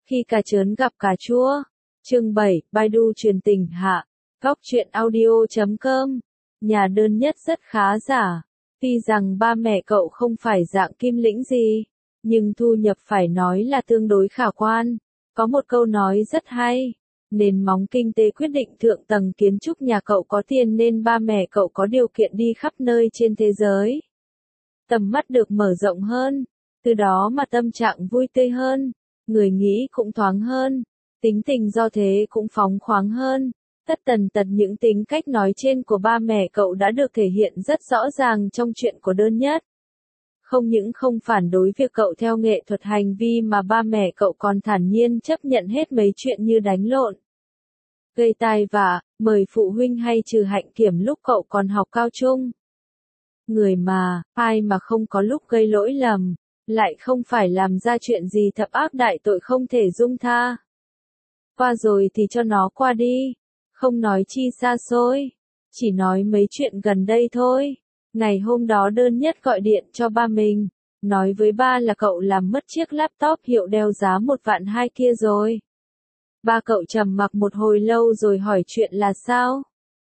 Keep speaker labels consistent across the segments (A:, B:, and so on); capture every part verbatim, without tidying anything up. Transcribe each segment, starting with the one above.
A: Khi cá trớn gặp cà chua. Chương bảy, Baidu truyền tình hạ. Góc truyện audio chấm com. Nhà đơn nhất rất khá giả. Tuy rằng ba mẹ cậu không phải dạng kim lĩnh gì, nhưng thu nhập phải nói là tương đối khả quan. Có một câu nói rất hay. Nền móng kinh tế quyết định thượng tầng kiến trúc nhà cậu có tiền nên ba mẹ cậu có điều kiện đi khắp nơi trên thế giới. Tầm mắt được mở rộng hơn, từ đó mà tâm trạng vui tươi hơn, người nghĩ cũng thoáng hơn, tính tình do thế cũng phóng khoáng hơn. Tất tần tật những tính cách nói trên của ba mẹ cậu đã được thể hiện rất rõ ràng trong chuyện của đơn nhất. Không những không phản đối việc cậu theo nghệ thuật hành vi mà ba mẹ cậu còn thản nhiên chấp nhận hết mấy chuyện như đánh lộn, gây tai vạ, mời phụ huynh hay trừ hạnh kiểm lúc cậu còn học cao trung. Người mà, ai mà không có lúc gây lỗi lầm, lại không phải làm ra chuyện gì thập ác đại tội không thể dung tha. Qua rồi thì cho nó qua đi, không nói chi xa xôi, chỉ nói mấy chuyện gần đây thôi. Ngày hôm đó đơn nhất gọi điện cho ba mình, nói với ba là cậu làm mất chiếc laptop hiệu đeo giá một vạn hai kia rồi. Ba cậu trầm mặc một hồi lâu rồi hỏi chuyện là sao.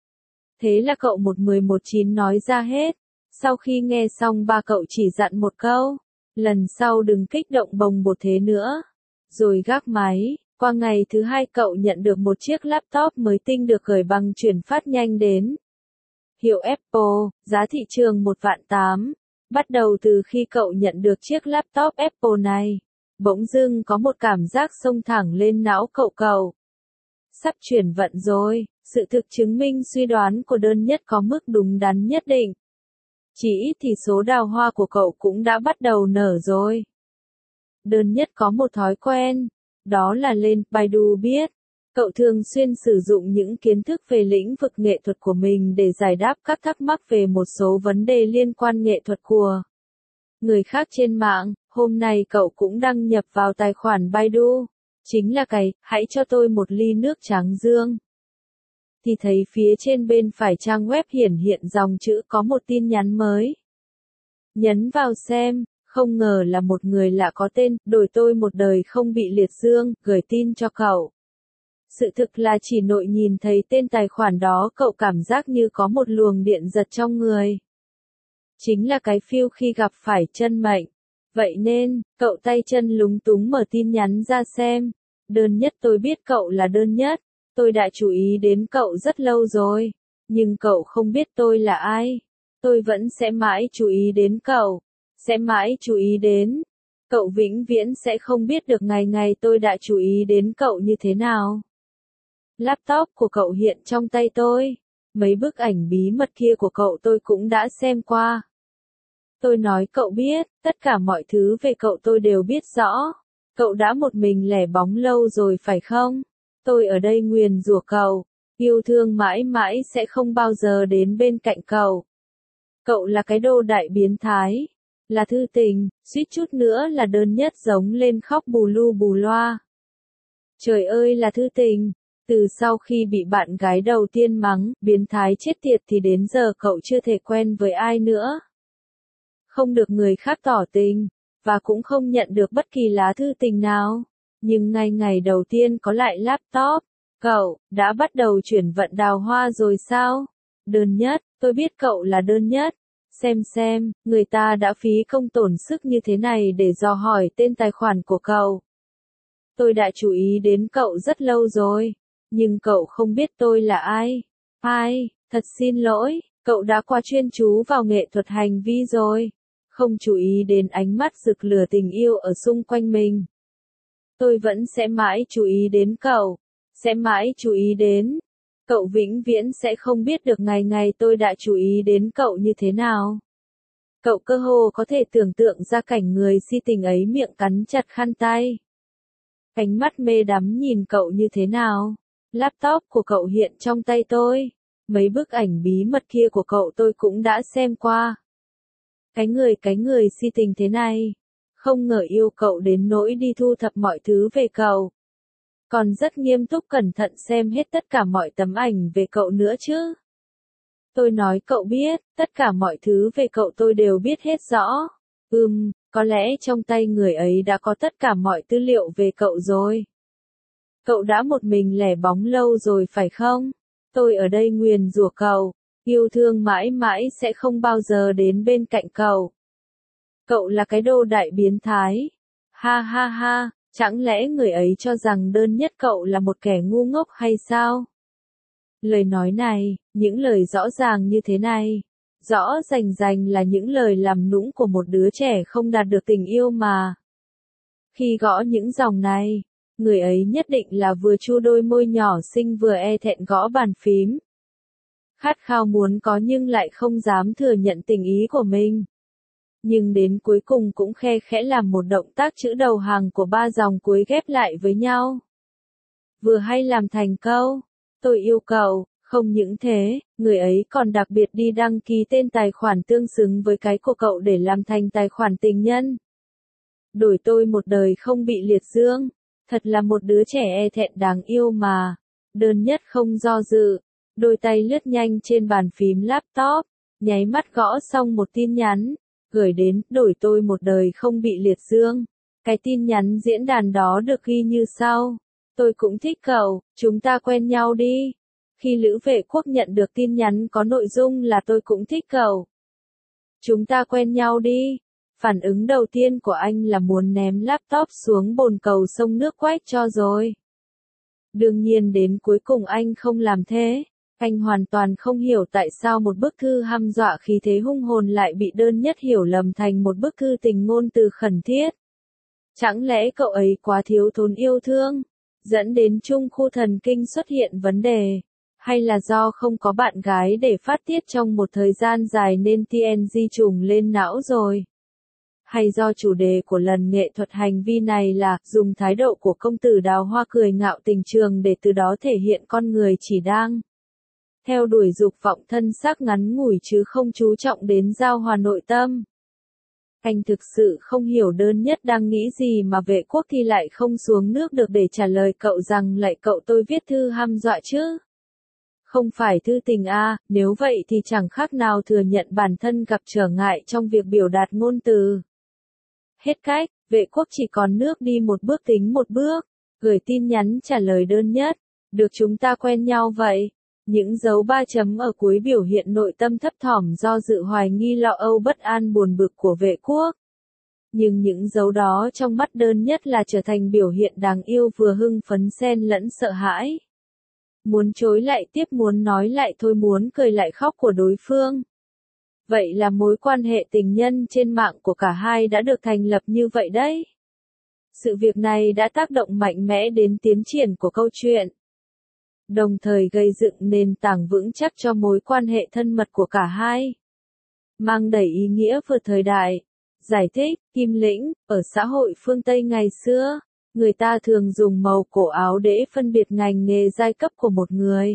A: Thế là cậu một mười một chín nói ra hết. Sau khi nghe xong ba cậu chỉ dặn một câu, lần sau đừng kích động bồng bột thế nữa. Rồi gác máy, qua ngày thứ hai cậu nhận được một chiếc laptop mới tinh được gửi bằng chuyển phát nhanh đến. Hiệu Apple, giá thị trường một vạn tám. Bắt đầu từ khi cậu nhận được chiếc laptop Apple này, bỗng dưng có một cảm giác xông thẳng lên não cậu cậu. Sắp chuyển vận rồi, sự thực chứng minh suy đoán của đơn nhất có mức đúng đắn nhất định. Chỉ ít thì số đào hoa của cậu cũng đã bắt đầu nở rồi. Đơn nhất có một thói quen, đó là lên Baidu biết. Cậu thường xuyên sử dụng những kiến thức về lĩnh vực nghệ thuật của mình để giải đáp các thắc mắc về một số vấn đề liên quan nghệ thuật của người khác trên mạng. Hôm nay cậu cũng đăng nhập vào tài khoản Baidu, chính là cái, hãy cho tôi một ly nước tráng dương. Thì thấy phía trên bên phải trang web hiển hiện dòng chữ có một tin nhắn mới. Nhấn vào xem, không ngờ là một người lạ có tên, đổi tôi một đời không bị liệt dương, gửi tin cho cậu. Sự thực là chỉ nội nhìn thấy tên tài khoản đó cậu cảm giác như có một luồng điện giật trong người. Chính là cái feel khi gặp phải chân mệnh. Vậy nên, cậu tay chân lúng túng mở tin nhắn ra xem. Đơn nhất tôi biết cậu là đơn nhất. Tôi đã chú ý đến cậu rất lâu rồi. Nhưng cậu không biết tôi là ai. Tôi vẫn sẽ mãi chú ý đến cậu. Sẽ mãi chú ý đến. Cậu vĩnh viễn sẽ không biết được ngày ngày tôi đã chú ý đến cậu như thế nào. Laptop của cậu hiện trong tay tôi. Mấy bức ảnh bí mật kia của cậu tôi cũng đã xem qua. Tôi nói cậu biết, tất cả mọi thứ về cậu tôi đều biết rõ. Cậu đã một mình lẻ bóng lâu rồi phải không? Tôi ở đây nguyền rủa cậu, yêu thương mãi mãi sẽ không bao giờ đến bên cạnh cậu. Cậu là cái đồ đại biến thái, là thư tình, suýt chút nữa là đơn nhất giống lên khóc bù lu bù loa. Trời ơi là thư tình, từ sau khi bị bạn gái đầu tiên mắng, biến thái chết tiệt thì đến giờ cậu chưa thể quen với ai nữa. Không được người khác tỏ tình, và cũng không nhận được bất kỳ lá thư tình nào. Nhưng ngay ngày đầu tiên có lại laptop, cậu đã bắt đầu chuyển vận đào hoa rồi sao? Đơn nhất, tôi biết cậu là đơn nhất. Xem xem, người ta đã phí công tổn sức như thế này để dò hỏi tên tài khoản của cậu. Tôi đã chú ý đến cậu rất lâu rồi, nhưng cậu không biết tôi là ai. Ai, thật xin lỗi, cậu đã quá chuyên chú vào nghệ thuật hành vi rồi. Không chú ý đến ánh mắt rực lửa tình yêu ở xung quanh mình. Tôi vẫn sẽ mãi chú ý đến cậu. Sẽ mãi chú ý đến. Cậu vĩnh viễn sẽ không biết được ngày ngày tôi đã chú ý đến cậu như thế nào. Cậu cơ hồ có thể tưởng tượng ra cảnh người si tình ấy miệng cắn chặt khăn tay. Ánh mắt mê đắm nhìn cậu như thế nào. Laptop của cậu hiện trong tay tôi. Mấy bức ảnh bí mật kia của cậu tôi cũng đã xem qua. Cái người cái người si tình thế này. Không ngờ yêu cậu đến nỗi đi thu thập mọi thứ về cậu. Còn rất nghiêm túc cẩn thận xem hết tất cả mọi tấm ảnh về cậu nữa chứ. Tôi nói cậu biết, tất cả mọi thứ về cậu tôi đều biết hết rõ. Ừm, có lẽ trong tay người ấy đã có tất cả mọi tư liệu về cậu rồi. Cậu đã một mình lẻ bóng lâu rồi phải không? Tôi ở đây nguyền rủa cậu, yêu thương mãi mãi sẽ không bao giờ đến bên cạnh cậu. Cậu là cái đồ đại biến thái. Ha ha ha, chẳng lẽ người ấy cho rằng đơn nhất cậu là một kẻ ngu ngốc hay sao? Lời nói này, những lời rõ ràng như thế này, rõ rành rành là những lời làm nũng của một đứa trẻ không đạt được tình yêu mà. Khi gõ những dòng này, người ấy nhất định là vừa chu đôi môi nhỏ xinh vừa e thẹn gõ bàn phím. Khát khao muốn có nhưng lại không dám thừa nhận tình ý của mình. Nhưng đến cuối cùng cũng khe khẽ làm một động tác chữ đầu hàng của ba dòng cuối ghép lại với nhau. Vừa hay làm thành câu, tôi yêu cậu, không những thế, người ấy còn đặc biệt đi đăng ký tên tài khoản tương xứng với cái của cậu để làm thành tài khoản tình nhân. Đổi tôi một đời không bị liệt dương, thật là một đứa trẻ e thẹn đáng yêu mà. Đơn nhất không do dự, đôi tay lướt nhanh trên bàn phím laptop, nháy mắt gõ xong một tin nhắn, gửi đến, đổi tôi một đời không bị liệt dương. Cái tin nhắn diễn đàn đó được ghi như sau: tôi cũng thích cậu, chúng ta quen nhau đi. Khi Lữ Vệ Quốc nhận được tin nhắn có nội dung là tôi cũng thích cậu, chúng ta quen nhau đi, phản ứng đầu tiên của anh là muốn ném laptop xuống bồn cầu sông nước quách cho rồi. Đương nhiên đến cuối cùng anh không làm thế. Anh hoàn toàn không hiểu tại sao một bức thư hăm dọa khí thế hung hồn lại bị đơn nhất hiểu lầm thành một bức thư tình ngôn từ khẩn thiết. Chẳng lẽ cậu ấy quá thiếu thốn yêu thương, dẫn đến trung khu thần kinh xuất hiện vấn đề, hay là do không có bạn gái để phát tiết trong một thời gian dài nên tê en giê trùng lên não rồi? Hay do chủ đề của lần nghệ thuật hành vi này là dùng thái độ của công tử đào hoa cười ngạo tình trường để từ đó thể hiện con người chỉ đang theo đuổi dục vọng thân xác ngắn ngủi chứ không chú trọng đến giao hòa nội tâm? Anh thực sự không hiểu đơn nhất đang nghĩ gì mà Vệ Quốc thì lại không xuống nước được để trả lời cậu rằng lại cậu tôi viết thư hăm dọa chứ. Không phải thư tình à, nếu vậy thì chẳng khác nào thừa nhận bản thân gặp trở ngại trong việc biểu đạt ngôn từ. Hết cách, Vệ Quốc chỉ còn nước đi một bước tính một bước, gửi tin nhắn trả lời đơn nhất, được chúng ta quen nhau vậy. Những dấu ba chấm ở cuối biểu hiện nội tâm thấp thỏm do dự hoài nghi lo âu bất an buồn bực của Vệ Quốc. Nhưng những dấu đó trong mắt đơn nhất là trở thành biểu hiện đáng yêu vừa hưng phấn xen lẫn sợ hãi. Muốn chối lại tiếp, muốn nói lại thôi, muốn cười lại khóc của đối phương. Vậy là mối quan hệ tình nhân trên mạng của cả hai đã được thành lập như vậy đấy. Sự việc này đã tác động mạnh mẽ đến tiến triển của câu chuyện, đồng thời gây dựng nền tảng vững chắc cho mối quan hệ thân mật của cả hai. Mang đầy ý nghĩa vừa thời đại. Giải thích, Kim Lĩnh, ở xã hội phương Tây ngày xưa, người ta thường dùng màu cổ áo để phân biệt ngành nghề giai cấp của một người.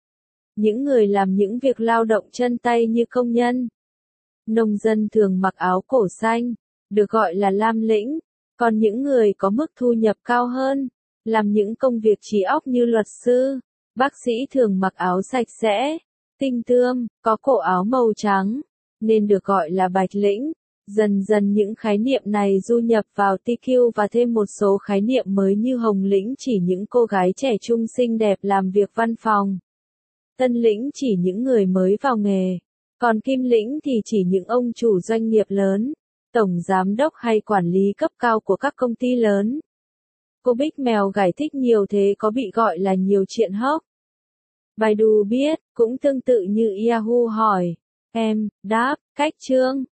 A: Những người làm những việc lao động chân tay như công nhân, nông dân thường mặc áo cổ xanh, được gọi là lam lĩnh, còn những người có mức thu nhập cao hơn, làm những công việc trí óc như luật sư, bác sĩ thường mặc áo sạch sẽ, tinh tươm, có cổ áo màu trắng, nên được gọi là bạch lĩnh. Dần dần những khái niệm này du nhập vào tê quy và thêm một số khái niệm mới như hồng lĩnh chỉ những cô gái trẻ trung xinh đẹp làm việc văn phòng. Tân lĩnh chỉ những người mới vào nghề. Còn kim lĩnh thì chỉ những ông chủ doanh nghiệp lớn, tổng giám đốc hay quản lý cấp cao của các công ty lớn. Cô Bích Mèo giải thích nhiều thế có bị gọi là nhiều chuyện hóc? Baidu biết, cũng tương tự như Yahoo hỏi. Em, đáp, cách chương.